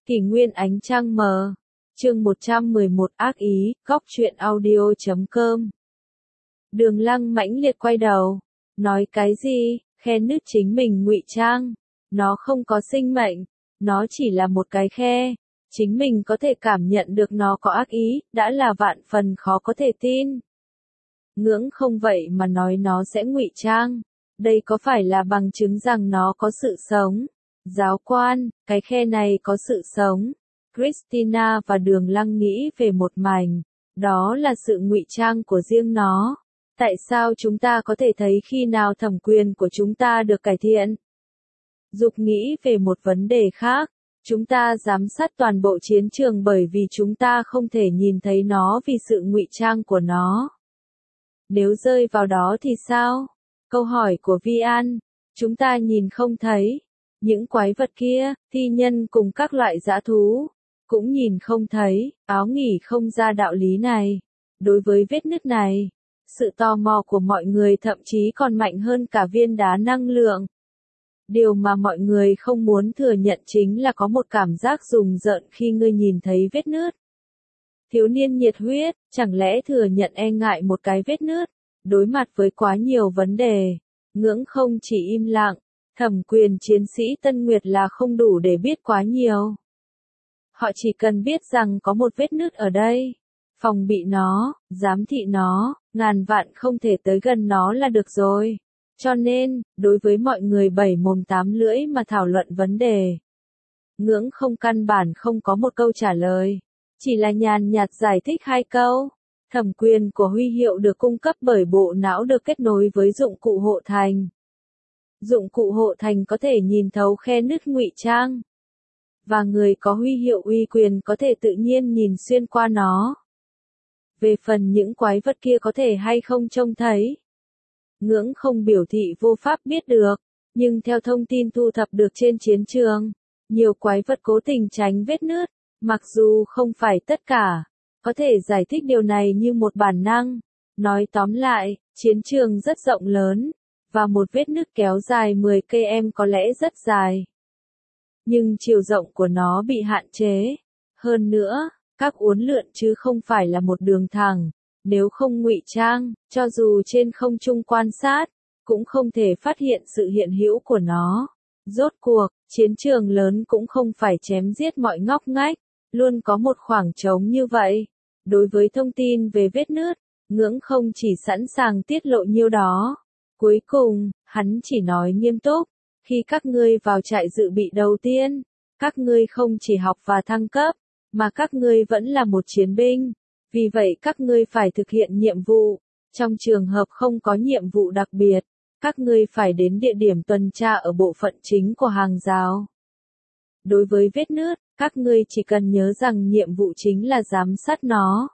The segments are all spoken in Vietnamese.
Kỷ nguyên ánh trăng mờ. Chương 111 ác ý, góc truyện audio.com. Đường Lăng mãnh liệt quay đầu. Nói cái gì, khe nứt chính mình ngụy trang. Nó không có sinh mệnh. Nó chỉ là một cái khe. Chính mình có thể cảm nhận được nó có ác ý, đã là vạn phần khó có thể tin. Ngưỡng không vậy mà nói nó sẽ ngụy trang. Đây có phải là bằng chứng rằng nó có sự sống? Giáo quan, cái khe này có sự sống. Christina và Đường Lăng nghĩ về một mảnh. Đó là sự ngụy trang của riêng nó. Tại sao chúng ta có thể thấy khi nào thẩm quyền của chúng ta được cải thiện? Dục nghĩ về một vấn đề khác. Chúng ta giám sát toàn bộ chiến trường bởi vì chúng ta không thể nhìn thấy nó vì sự ngụy trang của nó. Nếu rơi vào đó thì sao? Câu hỏi của Vi An. Chúng ta nhìn không thấy. Những quái vật kia, thi nhân cùng các loại dã thú, cũng nhìn không thấy, áo nghỉ không ra đạo lý này. Đối với vết nứt này, sự tò mò của mọi người thậm chí còn mạnh hơn cả viên đá năng lượng. Điều mà mọi người không muốn thừa nhận chính là có một cảm giác rùng rợn khi ngươi nhìn thấy vết nứt. Thiếu niên nhiệt huyết, chẳng lẽ thừa nhận e ngại một cái vết nứt, đối mặt với quá nhiều vấn đề. Ngưỡng không chỉ im lặng, thẩm quyền chiến sĩ Tân Nguyệt là không đủ để biết quá nhiều. Họ chỉ cần biết rằng có một vết nứt ở đây, phòng bị nó, giám thị nó, ngàn vạn không thể tới gần nó là được rồi. Cho nên, đối với mọi người bảy mồm tám lưỡi mà thảo luận vấn đề, Ngưỡng không căn bản không có một câu trả lời, chỉ là nhàn nhạt giải thích hai câu. Thẩm quyền của huy hiệu được cung cấp bởi bộ não được kết nối với dụng cụ hộ thành. Dụng cụ hộ thành có thể nhìn thấu khe nứt ngụy trang. Và người có huy hiệu uy quyền có thể tự nhiên nhìn xuyên qua nó. Về phần những quái vật kia có thể hay không trông thấy, Ngưỡng không biểu thị vô pháp biết được, nhưng theo thông tin thu thập được trên chiến trường, nhiều quái vật cố tình tránh vết nứt, mặc dù không phải tất cả, có thể giải thích điều này như một bản năng. Nói tóm lại, chiến trường rất rộng lớn, và một vết nứt kéo dài 10 km có lẽ rất dài. Nhưng chiều rộng của nó bị hạn chế. Hơn nữa, các uốn lượn chứ không phải là một đường thẳng. Nếu không ngụy trang, cho dù trên không trung quan sát, cũng không thể phát hiện sự hiện hữu của nó. Rốt cuộc, chiến trường lớn cũng không phải chém giết mọi ngóc ngách, luôn có một khoảng trống như vậy. Đối với thông tin về vết nứt, Ngưỡng không chỉ sẵn sàng tiết lộ nhiêu đó. Cuối cùng, hắn chỉ nói nghiêm túc, khi các ngươi vào trại dự bị đầu tiên, các ngươi không chỉ học và thăng cấp, mà các ngươi vẫn là một chiến binh. Vì vậy các ngươi phải thực hiện nhiệm vụ. Trong trường hợp không có nhiệm vụ đặc biệt, các ngươi phải đến địa điểm tuần tra ở bộ phận chính của hàng rào. Đối với vết nứt, các ngươi chỉ cần nhớ rằng nhiệm vụ chính là giám sát nó.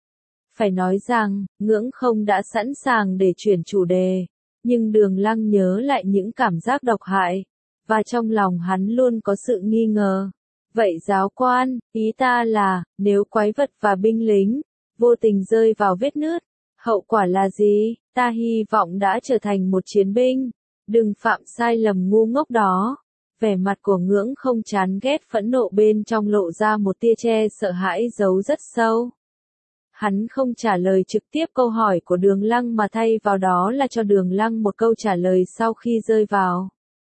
Phải nói rằng, Ngưỡng không đã sẵn sàng để chuyển chủ đề, nhưng Đường Lăng nhớ lại những cảm giác độc hại, và trong lòng hắn luôn có sự nghi ngờ. Vậy giáo quan, ý ta là, nếu quái vật và binh lính vô tình rơi vào vết nứt, hậu quả là gì? Ta hy vọng đã trở thành một chiến binh. Đừng phạm sai lầm ngu ngốc đó. Vẻ mặt của Ngưỡng không chán ghét phẫn nộ bên trong lộ ra một tia che sợ hãi giấu rất sâu. Hắn không trả lời trực tiếp câu hỏi của Đường Lăng mà thay vào đó là cho Đường Lăng một câu trả lời sau khi rơi vào.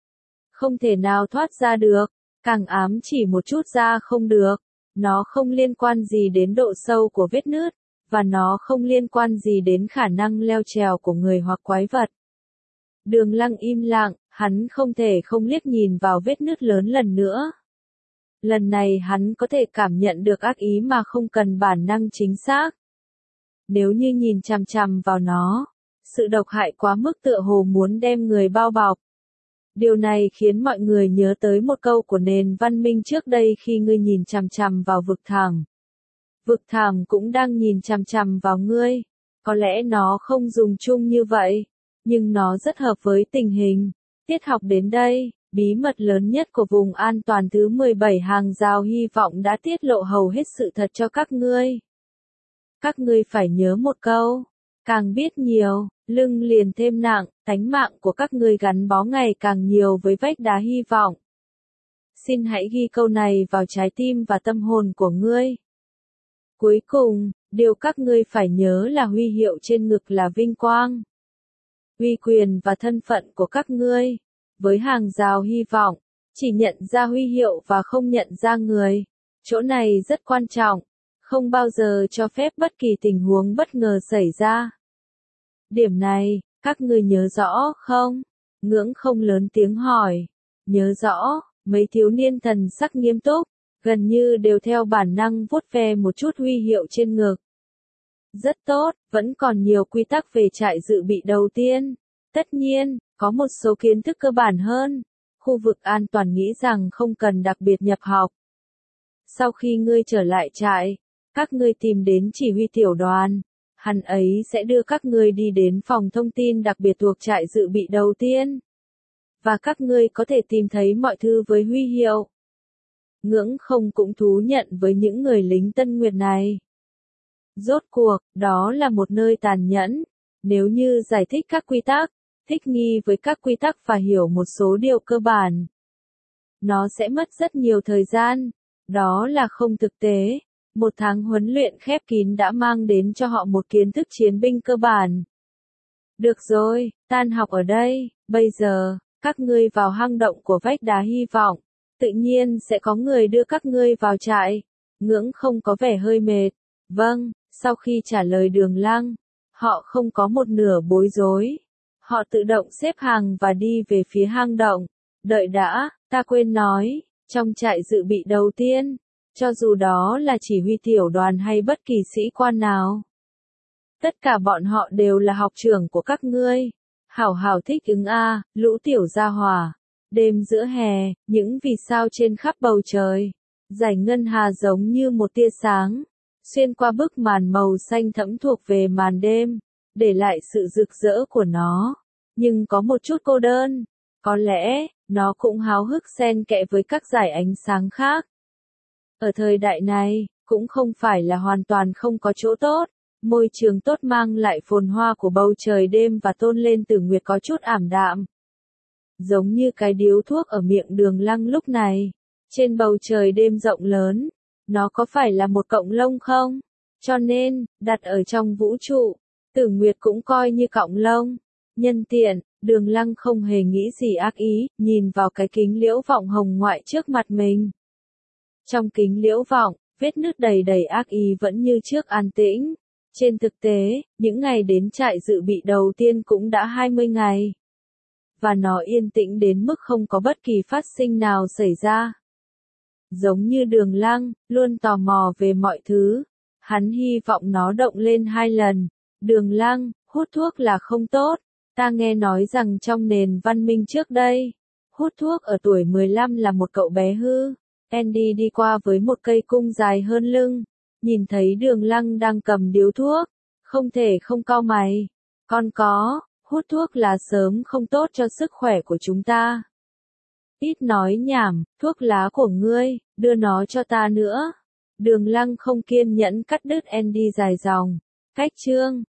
Không thể nào thoát ra được, càng ám chỉ một chút ra không được. Nó không liên quan gì đến độ sâu của vết nứt, và nó không liên quan gì đến khả năng leo trèo của người hoặc quái vật. Đường Lăng im lặng, hắn không thể không liếc nhìn vào vết nứt lớn lần nữa. Lần này hắn có thể cảm nhận được ác ý mà không cần bản năng chính xác. Nếu như nhìn chằm chằm vào nó, sự độc hại quá mức tựa hồ muốn đem người bao bọc. Điều này khiến mọi người nhớ tới một câu của nền văn minh trước đây khi ngươi nhìn chằm chằm vào vực thẳm. Vực thẳm cũng đang nhìn chằm chằm vào ngươi. Có lẽ nó không dùng chung như vậy, nhưng nó rất hợp với tình hình. Tiết học đến đây, bí mật lớn nhất của vùng an toàn thứ 17 hàng rào hy vọng đã tiết lộ hầu hết sự thật cho các ngươi. Các ngươi phải nhớ một câu, càng biết nhiều, lưng liền thêm nặng, tánh mạng của các ngươi gắn bó ngày càng nhiều với vách đá hy vọng. Xin hãy ghi câu này vào trái tim và tâm hồn của ngươi. Cuối cùng, điều các ngươi phải nhớ là huy hiệu trên ngực là vinh quang, uy quyền và thân phận của các ngươi. Với hàng rào hy vọng, chỉ nhận ra huy hiệu và không nhận ra người. Chỗ này rất quan trọng, không bao giờ cho phép bất kỳ tình huống bất ngờ xảy ra. Điểm này, các ngươi nhớ rõ không? Ngưỡng không lớn tiếng hỏi. Nhớ rõ, mấy thiếu niên thần sắc nghiêm túc, gần như đều theo bản năng vuốt ve một chút huy hiệu trên ngực. Rất tốt, vẫn còn nhiều quy tắc về trại dự bị đầu tiên. Tất nhiên, có một số kiến thức cơ bản hơn. Khu vực an toàn nghĩ rằng không cần đặc biệt nhập học. Sau khi ngươi trở lại trại, các ngươi tìm đến chỉ huy tiểu đoàn. Hắn ấy sẽ đưa các ngươi đi đến phòng thông tin đặc biệt thuộc trại dự bị đầu tiên. Và các ngươi có thể tìm thấy mọi thứ với huy hiệu. Ngưỡng không cũng thú nhận với những người lính Tân Nguyệt này. Rốt cuộc, đó là một nơi tàn nhẫn. Nếu như giải thích các quy tắc, thích nghi với các quy tắc và hiểu một số điều cơ bản, nó sẽ mất rất nhiều thời gian. Đó là không thực tế. Một tháng huấn luyện khép kín đã mang đến cho họ một kiến thức chiến binh cơ bản. Được rồi, tan học ở đây, bây giờ, các ngươi vào hang động của vách đá hy vọng. Tự nhiên sẽ có người đưa các ngươi vào trại. Ngưỡng không có vẻ hơi mệt. Vâng, sau khi trả lời Đường Lăng, họ không có một nửa bối rối. Họ tự động xếp hàng và đi về phía hang động. Đợi đã, ta quên nói, trong trại dự bị đầu tiên, cho dù đó là chỉ huy tiểu đoàn hay bất kỳ sĩ quan nào, tất cả bọn họ đều là học trưởng của các ngươi. Hảo hảo thích ứng a, lũ tiểu gia hỏa. Đêm giữa hè, những vì sao trên khắp bầu trời, dải ngân hà giống như một tia sáng, xuyên qua bức màn màu xanh thẫm thuộc về màn đêm, để lại sự rực rỡ của nó. Nhưng có một chút cô đơn, có lẽ, nó cũng háo hức xen kẽ với các dải ánh sáng khác. Ở thời đại này, cũng không phải là hoàn toàn không có chỗ tốt. Môi trường tốt mang lại phồn hoa của bầu trời đêm và tôn lên Tử Nguyệt có chút ảm đạm. Giống như cái điếu thuốc ở miệng Đường Lăng lúc này. Trên bầu trời đêm rộng lớn, nó có phải là một cọng lông không? Cho nên, đặt ở trong vũ trụ, Tử Nguyệt cũng coi như cọng lông. Nhân tiện, Đường Lăng không hề nghĩ gì ác ý, nhìn vào cái kính liễu vọng hồng ngoại trước mặt mình. Trong kính liễu vọng, vết nứt đầy đầy ác ý vẫn như trước an tĩnh. Trên thực tế, những ngày đến trại dự bị đầu tiên cũng đã 20 ngày. Và nó yên tĩnh đến mức không có bất kỳ phát sinh nào xảy ra. Giống như Đường Lăng, luôn tò mò về mọi thứ. Hắn hy vọng nó động lên 2 lần. Đường Lăng, hút thuốc là không tốt. Ta nghe nói rằng trong nền văn minh trước đây, hút thuốc ở tuổi 15 là một cậu bé hư. Andy đi qua với một cây cung dài hơn lưng. Nhìn thấy Đường Lăng đang cầm điếu thuốc. Không thể không cau mày. Con có, hút thuốc là sớm không tốt cho sức khỏe của chúng ta. Ít nói nhảm, thuốc lá của ngươi, đưa nó cho ta nữa. Đường Lăng không kiên nhẫn cắt đứt Andy dài dòng. Cách chương.